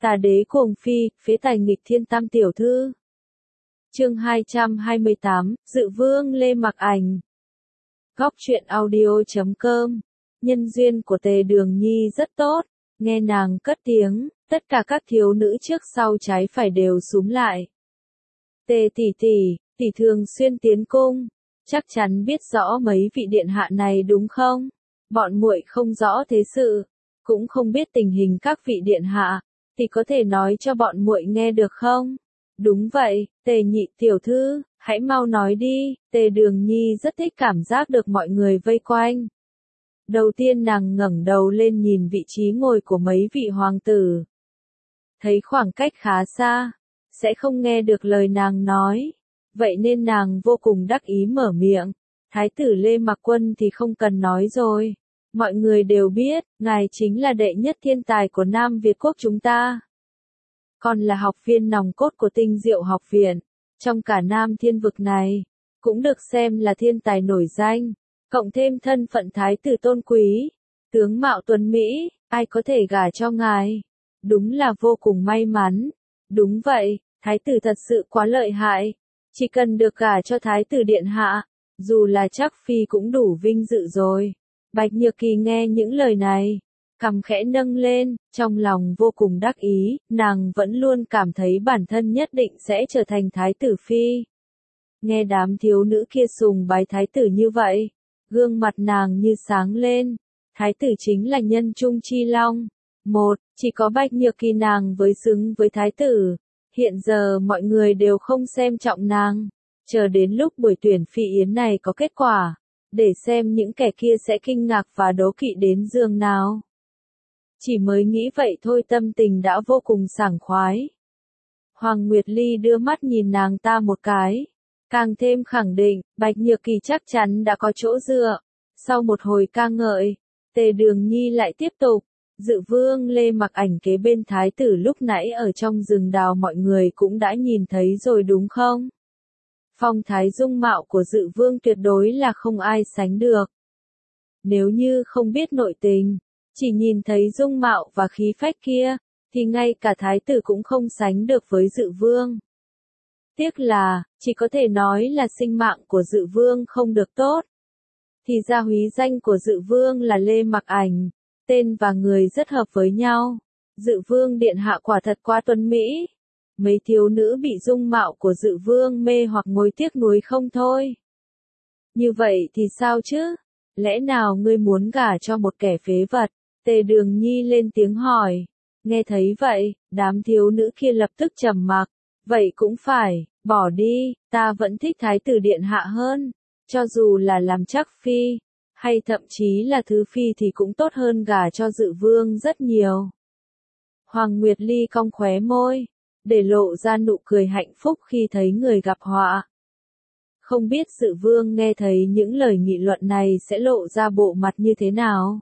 Tà đế cuồng phi, phế tài nghịch thiên tam tiểu thư. Chương 228, Dự vương Lê Mặc Ảnh. Góc truyện audio.com. Nhân duyên của Tề Đường Nhi rất tốt, nghe nàng cất tiếng, tất cả các thiếu nữ trước sau trái phải đều súm lại. Tề tỷ tỷ thường xuyên tiến cung, chắc chắn biết rõ mấy vị điện hạ này đúng không? Bọn muội không rõ thế sự, cũng không biết tình hình các vị điện hạ, thì có thể nói cho bọn muội nghe được không? Đúng vậy, Tề nhị tiểu thư, hãy mau nói đi. Tề Đường Nhi rất thích cảm giác được mọi người vây quanh. Đầu tiên nàng ngẩng đầu lên nhìn vị trí ngồi của mấy vị hoàng tử. Thấy khoảng cách khá xa, sẽ không nghe được lời nàng nói. Vậy nên nàng vô cùng đắc ý mở miệng. Thái tử Lê Mặc Quân thì không cần nói rồi. Mọi người đều biết, ngài chính là đệ nhất thiên tài của Nam Việt Quốc chúng ta. Còn là học viên nòng cốt của Tinh Diệu học viện. Trong cả Nam Thiên vực này, cũng được xem là thiên tài nổi danh. Cộng thêm thân phận thái tử tôn quý, tướng mạo tuấn Mỹ, ai có thể gả cho ngài. Đúng là vô cùng may mắn. Đúng vậy, thái tử thật sự quá lợi hại. Chỉ cần được gả cho thái tử điện hạ, dù là chắc phi cũng đủ vinh dự rồi. Bạch Nhược Kỳ nghe những lời này, cằm khẽ nâng lên, trong lòng vô cùng đắc ý, nàng vẫn luôn cảm thấy bản thân nhất định sẽ trở thành thái tử phi. Nghe đám thiếu nữ kia sùng bái thái tử như vậy, gương mặt nàng như sáng lên, thái tử chính là nhân trung chi long. Chỉ có Bạch Nhược Kỳ nàng với xứng với thái tử. Hiện giờ mọi người đều không xem trọng nàng, chờ đến lúc buổi tuyển phi yến này có kết quả, để xem những kẻ kia sẽ kinh ngạc và đố kỵ đến giường nào. Chỉ mới nghĩ vậy thôi tâm tình đã vô cùng sảng khoái. Hoàng Nguyệt Ly đưa mắt nhìn nàng ta một cái, càng thêm khẳng định, Bạch Nhược Kỳ chắc chắn đã có chỗ dựa. Sau một hồi ca ngợi, Tề Đường Nhi lại tiếp tục, Dự vương Lê Mặc Ảnh kế bên thái tử lúc nãy ở trong rừng đào mọi người cũng đã nhìn thấy rồi đúng không? Phong thái dung mạo của Dự vương tuyệt đối là không ai sánh được. Nếu như không biết nội tình, chỉ nhìn thấy dung mạo và khí phách kia, thì ngay cả thái tử cũng không sánh được với Dự vương. Tiếc là, chỉ có thể nói là sinh mạng của Dự vương không được tốt. Thì ra húy danh của Dự vương là Lê Mặc Ảnh, tên và người rất hợp với nhau. Dự vương điện hạ quả thật quá tuấn mỹ. Mấy thiếu nữ bị dung mạo của Dự vương mê hoặc ngồi tiếc nuối không thôi. Như vậy thì sao chứ? Lẽ nào ngươi muốn gả cho một kẻ phế vật? Tề Đường Nhi lên tiếng hỏi. Nghe thấy vậy, đám thiếu nữ kia lập tức trầm mặc. Vậy cũng phải, bỏ đi, ta vẫn thích thái tử điện hạ hơn. Cho dù là làm chắc phi, hay thậm chí là thứ phi thì cũng tốt hơn gả cho Dự vương rất nhiều. Hoàng Nguyệt Ly cong khóe môi, để lộ ra nụ cười hạnh phúc khi thấy người gặp họa. Không biết Dự vương nghe thấy những lời nghị luận này sẽ lộ ra bộ mặt như thế nào.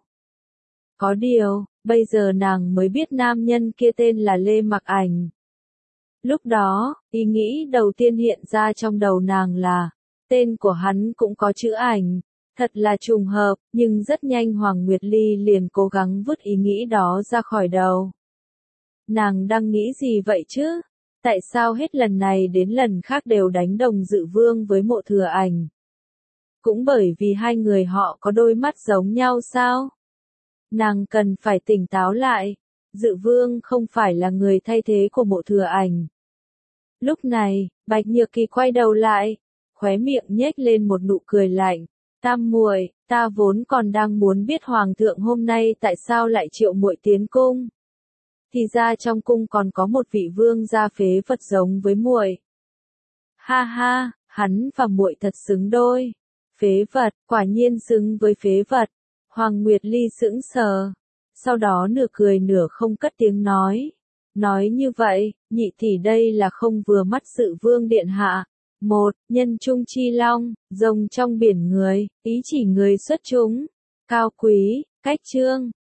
Có điều, bây giờ nàng mới biết nam nhân kia tên là Lê Mặc Ảnh. Lúc đó, ý nghĩ đầu tiên hiện ra trong đầu nàng là, tên của hắn cũng có chữ ảnh. Thật là trùng hợp, nhưng rất nhanh Hoàng Nguyệt Ly liền cố gắng vứt ý nghĩ đó ra khỏi đầu. Nàng đang nghĩ gì vậy chứ? Tại sao hết lần này đến lần khác đều đánh đồng Dự vương với Mộ Thừa Ảnh? Cũng bởi vì hai người họ có đôi mắt giống nhau sao? Nàng cần phải tỉnh táo lại. Dự vương không phải là người thay thế của Mộ Thừa Ảnh. Lúc này, Bạch Nhược Kỳ quay đầu lại, khóe miệng nhếch lên một nụ cười lạnh. Tam muội, ta vốn còn đang muốn biết hoàng thượng hôm nay tại sao lại triệu muội tiến cung. Thì ra trong cung còn có một vị vương gia phế vật giống với muội. Ha ha, hắn và muội thật xứng đôi. Phế vật, quả nhiên xứng với phế vật. Hoàng Nguyệt Ly sững sờ. Sau đó nửa cười nửa không cất tiếng nói. Nói như vậy, nhị tỷ đây là không vừa mắt Dự vương điện hạ. Nhân trung chi long, rồng trong biển người, ý chỉ người xuất chúng, cao quý, cách trương,